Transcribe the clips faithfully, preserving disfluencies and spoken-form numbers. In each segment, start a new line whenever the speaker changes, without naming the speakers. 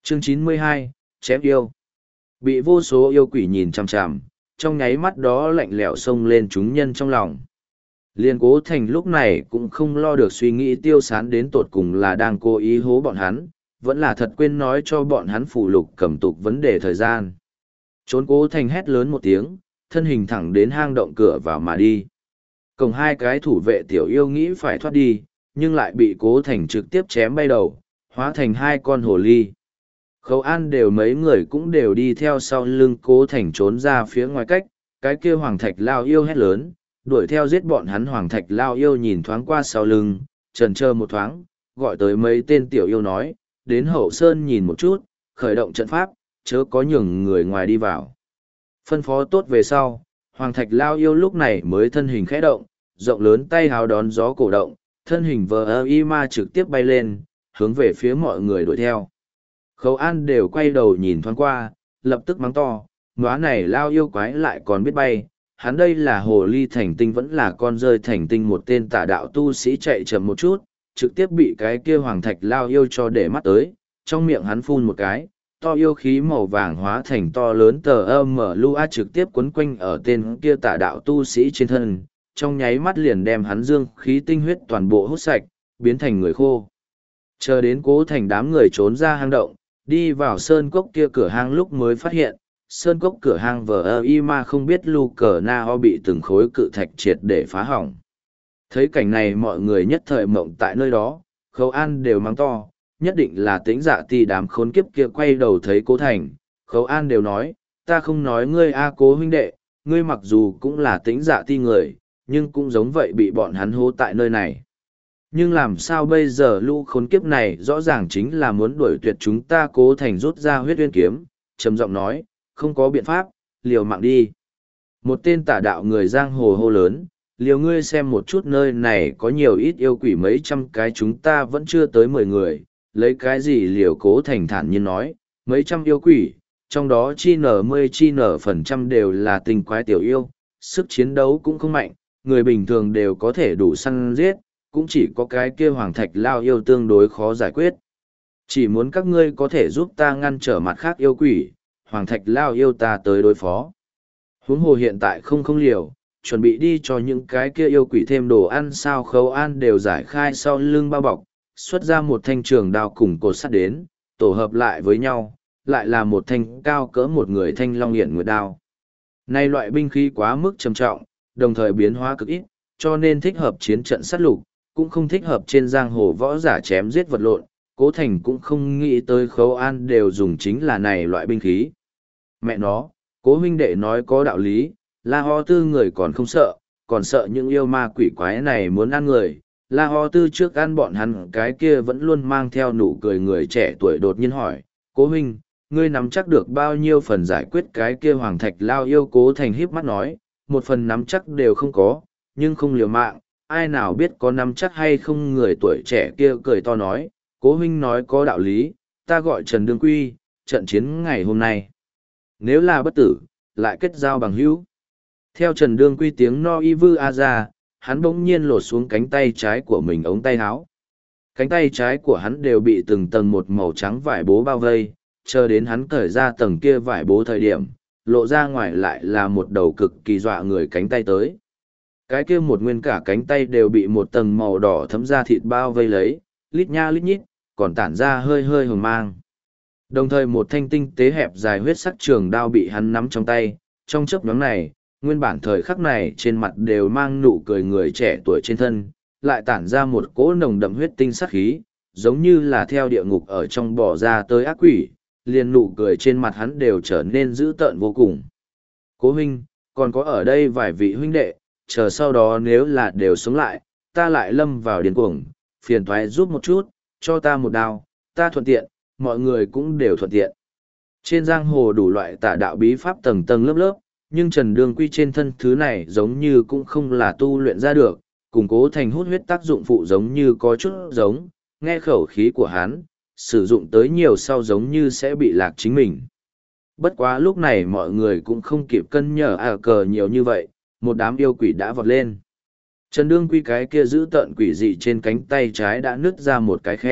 Chương chín mươi hai, chém yêu. Bị vô số yêu quỷ nhìn chằm chằm, trong nháy mắt đó lạnh lẽo xông lên chúng nhân trong lòng. Liên Cố Thành lúc này cũng không lo được suy nghĩ Tiêu Sán đến tột cùng là đang cố ý hố bọn hắn, vẫn là thật quên nói cho bọn hắn phụ lục cầm tục vấn đề thời gian. Trốn Cố Thành hét lớn một tiếng, thân hình thẳng đến hang động cửa vào mà đi. Cổng hai cái thủ vệ tiểu yêu nghĩ phải thoát đi, nhưng lại bị Cố Thành trực tiếp chém bay đầu, hóa thành hai con hồ ly. Khấu An đều mấy người cũng đều đi theo sau lưng Cố Thành trốn ra phía ngoài cách, cái kia Hoàng Thạch Lao yêu hét lớn, đuổi theo giết bọn hắn. Hoàng Thạch Lao yêu nhìn thoáng qua sau lưng, chần chờ một thoáng, gọi tới mấy tên tiểu yêu nói, đến hậu sơn nhìn một chút, khởi động trận pháp, chớ có nhường người ngoài đi vào. Phân phó tốt về sau, Hoàng Thạch Lao yêu lúc này mới thân hình khẽ động, rộng lớn tay hào đón gió cổ động, thân hình vờ ơ y ma trực tiếp bay lên, hướng về phía mọi người đuổi theo. Khấu An đều quay đầu nhìn thoáng qua, lập tức mắng to, nóa này Lao yêu quái lại còn biết bay, hắn đây là hồ ly thành tinh vẫn là con rơi thành tinh. Một tên tà đạo tu sĩ chạy chậm một chút, trực tiếp bị cái kia Hoàng Thạch Lao yêu cho để mắt tới, trong miệng hắn phun một cái, to yêu khí màu vàng hóa thành to lớn tờ âm mở lua trực tiếp quấn quanh ở tên kia tà đạo tu sĩ trên thân, trong nháy mắt liền đem hắn dương khí tinh huyết toàn bộ hút sạch, biến thành người khô. Chờ đến Cố Thành đám người trốn ra hang động, đi vào sơn cốc kia cửa hang lúc mới phát hiện, sơn cốc cửa hang vờ ơ y ma không biết lu cờ na ho bị từng khối cự thạch triệt để phá hỏng. Thấy cảnh này mọi người nhất thời mộng tại nơi đó, Khấu An đều mắng to, nhất định là Tĩnh Dạ Ti đám khốn kiếp kia. Quay đầu thấy Cố Thành, Khấu An đều nói, ta không nói ngươi a Cố huynh đệ, ngươi mặc dù cũng là Tĩnh Dạ Ti người, nhưng cũng giống vậy bị bọn hắn hô tại nơi này. Nhưng làm sao bây giờ lũ khốn kiếp này rõ ràng chính là muốn đuổi tuyệt chúng ta. Cố Thành rút ra huyết uyên kiếm, trầm giọng nói, không có biện pháp, liều mạng đi. Một tên tà đạo người giang hồ hô lớn, liều ngươi xem một chút nơi này có nhiều ít yêu quỷ mấy trăm cái, chúng ta vẫn chưa tới mười người, lấy cái gì liều. Cố Thành thản nhiên nói, mấy trăm yêu quỷ, trong đó chi nở mươi chi nở phần trăm đều là tình quái tiểu yêu, sức chiến đấu cũng không mạnh, người bình thường đều có thể đủ săn giết, cũng chỉ có cái kia Hoàng Thạch Lao yêu tương đối khó giải quyết. Chỉ muốn các ngươi có thể giúp ta ngăn trở mặt khác yêu quỷ, Hoàng Thạch Lao yêu ta tới đối phó. Huống hồ hiện tại không không liều, chuẩn bị đi cho những cái kia yêu quỷ thêm đồ ăn sao. Khấu An đều giải khai sau lưng bao bọc, xuất ra một thanh trường đao cùng cột sắt đến, tổ hợp lại với nhau, lại là một thanh cao cỡ một người thanh long hiển nguyệt đao. Nay loại binh khí quá mức trầm trọng, đồng thời biến hóa cực ít, cho nên thích hợp chiến trận sát lục, cũng không thích hợp trên giang hồ võ giả chém giết vật lộn. Cố Thành cũng không nghĩ tới Khấu An đều dùng chính là này loại binh khí. Mẹ nó, Cố huynh đệ nói có đạo lý, La Ho Tư người còn không sợ, còn sợ những yêu ma quỷ quái này muốn ăn người. La Ho Tư trước ăn bọn hắn cái kia vẫn luôn mang theo nụ cười người trẻ tuổi đột nhiên hỏi, Cố huynh, ngươi nắm chắc được bao nhiêu phần giải quyết cái kia Hoàng Thạch Lao yêu? Cố Thành híp mắt nói, một phần nắm chắc đều không có, nhưng không liều mạng, ai nào biết có nắm chắc hay không. Người tuổi trẻ kia cười to nói, Cố huynh nói có đạo lý, ta gọi Trần Đương Quy, trận chiến ngày hôm nay, nếu là bất tử, lại kết giao bằng hữu. Theo Trần Đương Quy tiếng no y vư a ra, hắn bỗng nhiên lột xuống cánh tay trái của mình ống tay áo. Cánh tay trái của hắn đều bị từng tầng một màu trắng vải bố bao vây, chờ đến hắn cởi ra tầng kia vải bố thời điểm, lộ ra ngoài lại là một đầu cực kỳ dọa người cánh tay tới. Cái kia một nguyên cả cánh tay đều bị một tầng màu đỏ thấm da thịt bao vây lấy, lít nha lít nhít, còn tản ra hơi hơi hồng mang. Đồng thời một thanh tinh tế hẹp dài huyết sắc trường đao bị hắn nắm trong tay, trong chớp nhoáng này, nguyên bản thời khắc này trên mặt đều mang nụ cười người trẻ tuổi trên thân, lại tản ra một cỗ nồng đậm huyết tinh sắc khí, giống như là theo địa ngục ở trong bỏ ra tới ác quỷ, liền nụ cười trên mặt hắn đều trở nên dữ tợn vô cùng. Cố huynh, còn có ở đây vài vị huynh đệ, chờ sau đó nếu là đều sống lại, ta lại lâm vào điên cuồng, phiền thoái giúp một chút, cho ta một đao, ta thuận tiện, mọi người cũng đều thuận tiện. Trên giang hồ đủ loại tà đạo bí pháp tầng tầng lớp lớp, nhưng Trần Đương Quy trên thân thứ này giống như cũng không là tu luyện ra được, củng cố thành hút huyết tác dụng phụ giống như có chút giống, nghe khẩu khí của hắn, sử dụng tới nhiều sau giống như sẽ bị lạc chính mình. Bất quá lúc này mọi người cũng không kịp cân nhở à cờ nhiều như vậy, một đám yêu quỷ đã vọt lên. Trần Đương Quy cái kia giữ tợn quỷ dị trên cánh tay trái đã nứt ra một cái khe,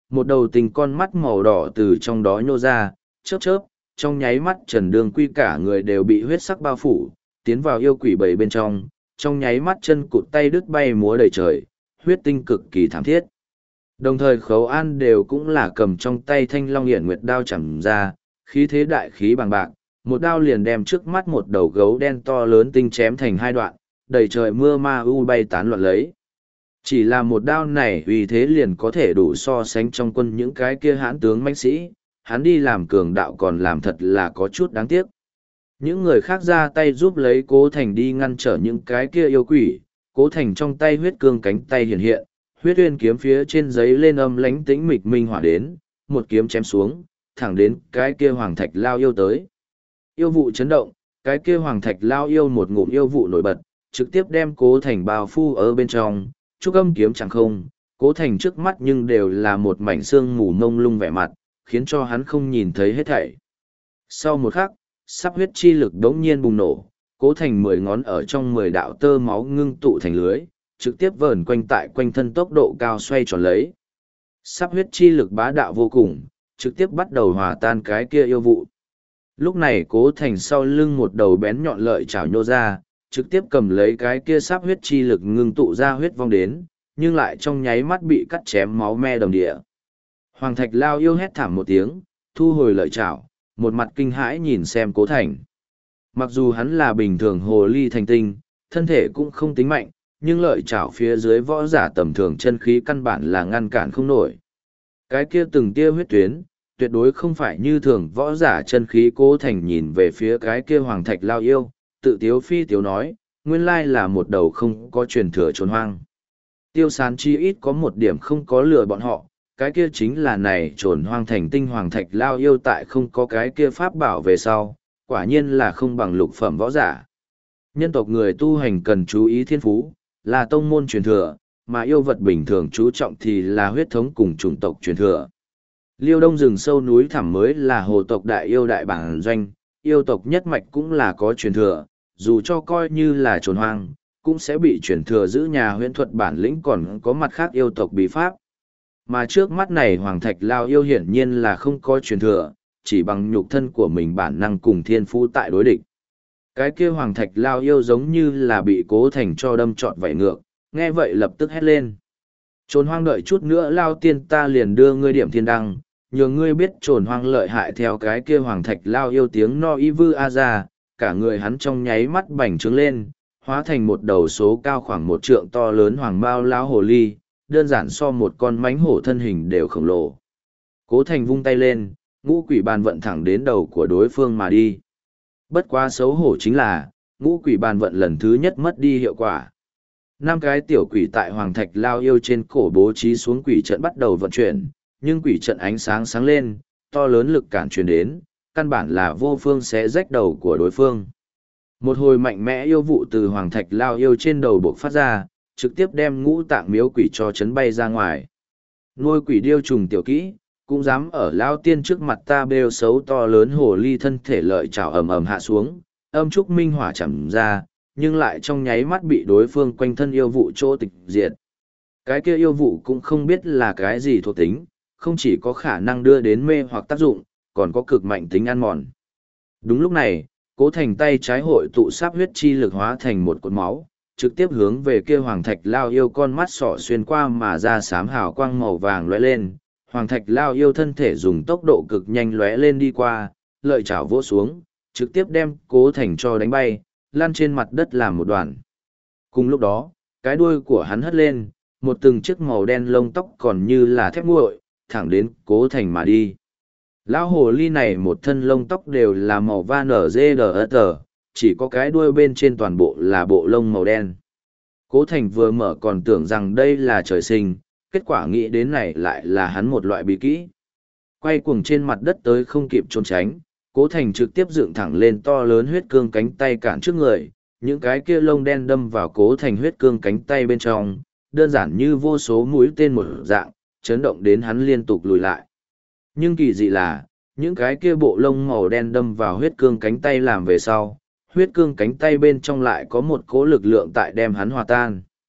một đầu tình con mắt màu đỏ từ trong đó nhô ra, chớp chớp, trong nháy mắt Trần Đường Quy cả người đều bị huyết sắc bao phủ, tiến vào yêu quỷ bầy bên trong, trong nháy mắt chân cụt tay đứt bay múa đầy trời, huyết tinh cực kỳ thảm thiết. Đồng thời Khấu An đều cũng là cầm trong tay Thanh Long Hiển Nguyệt đao chầm ra, khí thế đại khí bằng bạc, một đao liền đem trước mắt một đầu gấu đen to lớn tinh chém thành hai đoạn, đầy trời mưa ma u bay tán loạn lấy. Chỉ là một đao này vì thế liền có thể đủ so sánh trong quân những cái kia hãn tướng mãnh sĩ, hắn đi làm cường đạo còn làm thật là có chút đáng tiếc. Những người khác ra tay giúp lấy Cố Thành đi ngăn trở những cái kia yêu quỷ, Cố Thành trong tay huyết cương cánh tay hiện hiện, huyết uyên kiếm phía trên giấy lên âm lánh tĩnh mịch minh hỏa đến, một kiếm chém xuống, thẳng đến cái kia hoàng thạch lao yêu tới. Yêu vụ chấn động, cái kia hoàng thạch lao yêu một ngụm yêu vụ nổi bật, trực tiếp đem Cố Thành bao phủ ở bên trong, trúc âm kiếm chẳng không, Cố Thành trước mắt nhưng đều là một mảnh xương mù mông lung vẻ mặt, khiến cho hắn không nhìn thấy hết thảy. Sau một khắc, sắp huyết chi lực đống nhiên bùng nổ, Cố Thành mười ngón ở trong mười đạo tơ máu ngưng tụ thành lưới, trực tiếp vờn quanh tại quanh thân tốc độ cao xoay tròn lấy. Sắp huyết chi lực bá đạo vô cùng, trực tiếp bắt đầu hòa tan cái kia yêu vụ. Lúc này Cố Thành sau lưng một đầu bén nhọn lợi chảo nhô ra, trực tiếp cầm lấy cái kia sắp huyết chi lực ngưng tụ ra huyết vong đến, nhưng lại trong nháy mắt bị cắt chém máu me đồng địa. Hoàng thạch lao yêu hét thảm một tiếng, thu hồi lợi chảo, một mặt kinh hãi nhìn xem Cố Thành. Mặc dù hắn là bình thường hồ ly thành tinh, thân thể cũng không tính mạnh, nhưng lợi chảo phía dưới võ giả tầm thường chân khí căn bản là ngăn cản không nổi. Cái kia từng tia huyết tuyến, tuyệt đối không phải như thường võ giả chân khí. Cố Thành nhìn về phía cái kia hoàng thạch lao yêu, tự tiếu phi tiếu nói, nguyên lai là một đầu không có truyền thừa trốn hoang. Tiêu Sán chi ít có một điểm không có lừa bọn họ, cái kia chính là này trồn hoang thành tinh hoàng thạch lao yêu tại không có cái kia pháp bảo về sau, quả nhiên là không bằng lục phẩm võ giả. Nhân tộc người tu hành cần chú ý thiên phú, là tông môn truyền thừa, mà yêu vật bình thường chú trọng thì là huyết thống cùng chủng tộc truyền thừa. Liêu Đông rừng sâu núi thẳm mới là hồ tộc đại yêu đại bản doanh, yêu tộc nhất mạch cũng là có truyền thừa, dù cho coi như là trồn hoang, cũng sẽ bị truyền thừa giữ nhà huyễn thuật bản lĩnh còn có mặt khác yêu tộc bí pháp. Mà trước mắt này hoàng thạch lao yêu hiển nhiên là không có truyền thừa, chỉ bằng nhục thân của mình bản năng cùng thiên phú tại đối địch. Cái kia hoàng thạch lao yêu giống như là bị Cố Thành cho đâm trọn vảy ngược, nghe vậy lập tức hét lên. Trồn hoang đợi chút nữa lao tiên ta liền đưa ngươi điểm thiên đăng, nhờ ngươi biết trồn hoang lợi hại. Theo cái kia hoàng thạch lao yêu tiếng no y vư a ra, cả người hắn trong nháy mắt bành trướng lên, hóa thành một đầu số cao khoảng một trượng to lớn hoàng bao lao hồ ly, đơn giản so một con mánh hổ thân hình đều khổng lồ. Cố Thành vung tay lên, ngũ quỷ bàn vận thẳng đến đầu của đối phương mà đi. Bất quá xấu hổ chính là, ngũ quỷ bàn vận lần thứ nhất mất đi hiệu quả. Năm cái tiểu quỷ tại hoàng thạch lao yêu trên cổ bố trí xuống quỷ trận bắt đầu vận chuyển, nhưng quỷ trận ánh sáng sáng lên, to lớn lực cản truyền đến, căn bản là vô phương sẽ rách đầu của đối phương. Một hồi mạnh mẽ yêu vụ từ hoàng thạch lao yêu trên đầu buộc phát ra, trực tiếp đem ngũ tạng miếu quỷ cho chấn bay ra ngoài. Nuôi quỷ điêu trùng tiểu kỹ, cũng dám ở lao tiên trước mặt ta bêu xấu. To lớn hồ ly thân thể lợi trào ầm ầm hạ xuống, âm trúc minh hỏa chẩm ra, nhưng lại trong nháy mắt bị đối phương quanh thân yêu vụ chỗ tịch diệt. Cái kia yêu vụ cũng không biết là cái gì thuộc tính, không chỉ có khả năng đưa đến mê hoặc tác dụng, còn có cực mạnh tính ăn mòn. Đúng lúc này, Cố Thành tay trái hội tụ sáp huyết chi lực hóa thành một cột máu, trực tiếp hướng về kia hoàng thạch lao yêu con mắt sỏ xuyên qua mà ra xám hào quang màu vàng lóe lên. Hoàng thạch lao yêu thân thể dùng tốc độ cực nhanh lóe lên đi qua, lợi chảo vỗ xuống, trực tiếp đem Cố Thành cho đánh bay, lăn trên mặt đất làm một đoàn. Cùng lúc đó, cái đuôi của hắn hất lên, một từng chiếc màu đen lông tóc còn như là thép nguội, thẳng đến Cố Thành mà đi. Lão hồ ly này một thân lông tóc đều là màu van ở dê đờ tờ, chỉ có cái đuôi bên trên toàn bộ là bộ lông màu đen. Cố Thành vừa mở còn tưởng rằng đây là trời sinh, kết quả nghĩ đến này lại là hắn một loại bí kỹ. Quay cuồng trên mặt đất tới không kịp trốn tránh, Cố Thành trực tiếp dựng thẳng lên to lớn huyết cương cánh tay cản trước người, những cái kia lông đen đâm vào Cố Thành huyết cương cánh tay bên trong, đơn giản như vô số mũi tên một dạng, chấn động đến hắn liên tục lùi lại. Nhưng kỳ dị là, những cái kia bộ lông màu đen đâm vào huyết cương cánh tay làm về sau, huyết cương cánh tay bên trong lại có một cỗ lực lượng tại đem hắn hòa tan.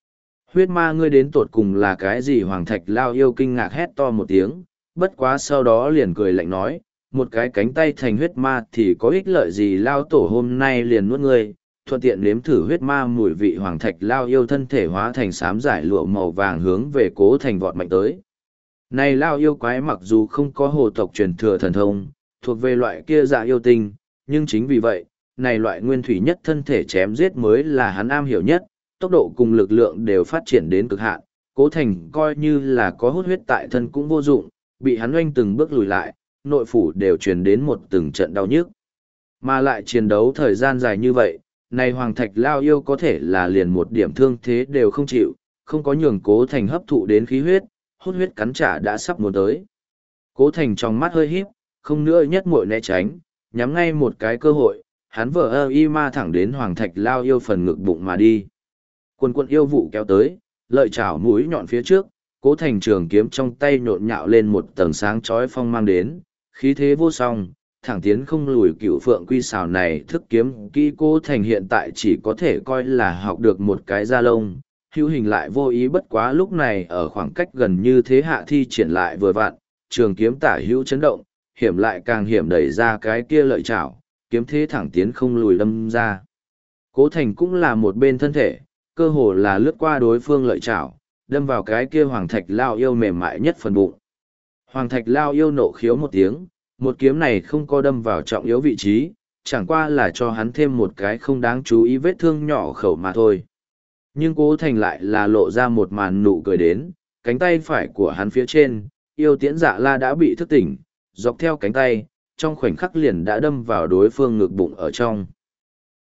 Huyết ma ngươi đến tột cùng là cái gì? Hoàng Thạch Lao yêu kinh ngạc hét to một tiếng, bất quá sau đó liền cười lạnh nói, một cái cánh tay thành huyết ma thì có ích lợi gì? Lao tổ hôm nay liền nuốt ngươi, thuận tiện nếm thử huyết ma mùi vị. Hoàng Thạch Lao yêu thân thể hóa thành xám giải lụa màu vàng hướng về Cố Thành vọt mạnh tới. Này Lao yêu quái mặc dù không có hồ tộc truyền thừa thần thông, thuộc về loại kia dạ yêu tinh, nhưng chính vì vậy, này loại nguyên thủy nhất thân thể chém giết mới là hắn am hiểu nhất, tốc độ cùng lực lượng đều phát triển đến cực hạn. Cố Thành coi như là có hút huyết tại thân cũng vô dụng, bị hắn oanh từng bước lùi lại, nội phủ đều truyền đến một từng trận đau nhức. Mà lại chiến đấu thời gian dài như vậy, này Hoàng Thạch Lao yêu có thể là liền một điểm thương thế đều không chịu, không có nhường Cố Thành hấp thụ đến khí huyết, hút huyết cắn trả đã sắp muốn tới. Cố Thành trong mắt hơi híp, không nữa nhất muội né tránh, nhắm ngay một cái cơ hội, hắn vờ ơ y ma thẳng đến Hoàng Thạch Lao yêu phần ngực bụng mà đi. Quần quần yêu vụ kéo tới, lợi chảo mũi nhọn phía trước, Cố Thành trường kiếm trong tay nhộn nhạo lên một tầng sáng chói phong mang đến, khí thế vô song, thẳng tiến không lùi. Cựu phượng quy xào này thức kiếm kỹ Cố Thành hiện tại chỉ có thể coi là học được một cái da lông, hữu hình lại vô ý. Bất quá lúc này ở khoảng cách gần như thế hạ thi triển lại vừa vặn, trường kiếm tả hữu chấn động, hiểm lại càng hiểm đẩy ra cái kia lợi chảo, kiếm thế thẳng tiến không lùi đâm ra. Cố Thành cũng là một bên thân thể, cơ hồ là lướt qua đối phương lợi chảo, đâm vào cái kia Hoàng Thạch Lao yêu mềm mại nhất phần bụng. Hoàng Thạch Lao yêu nộ khiếu một tiếng, một kiếm này không có đâm vào trọng yếu vị trí, chẳng qua là cho hắn thêm một cái không đáng chú ý vết thương nhỏ khẩu mà thôi. Nhưng Cố Thành lại là lộ ra một màn nụ cười đến, cánh tay phải của hắn phía trên, yêu tiễn dạ la đã bị thức tỉnh, dọc theo cánh tay, trong khoảnh khắc liền đã đâm vào đối phương ngực bụng ở trong.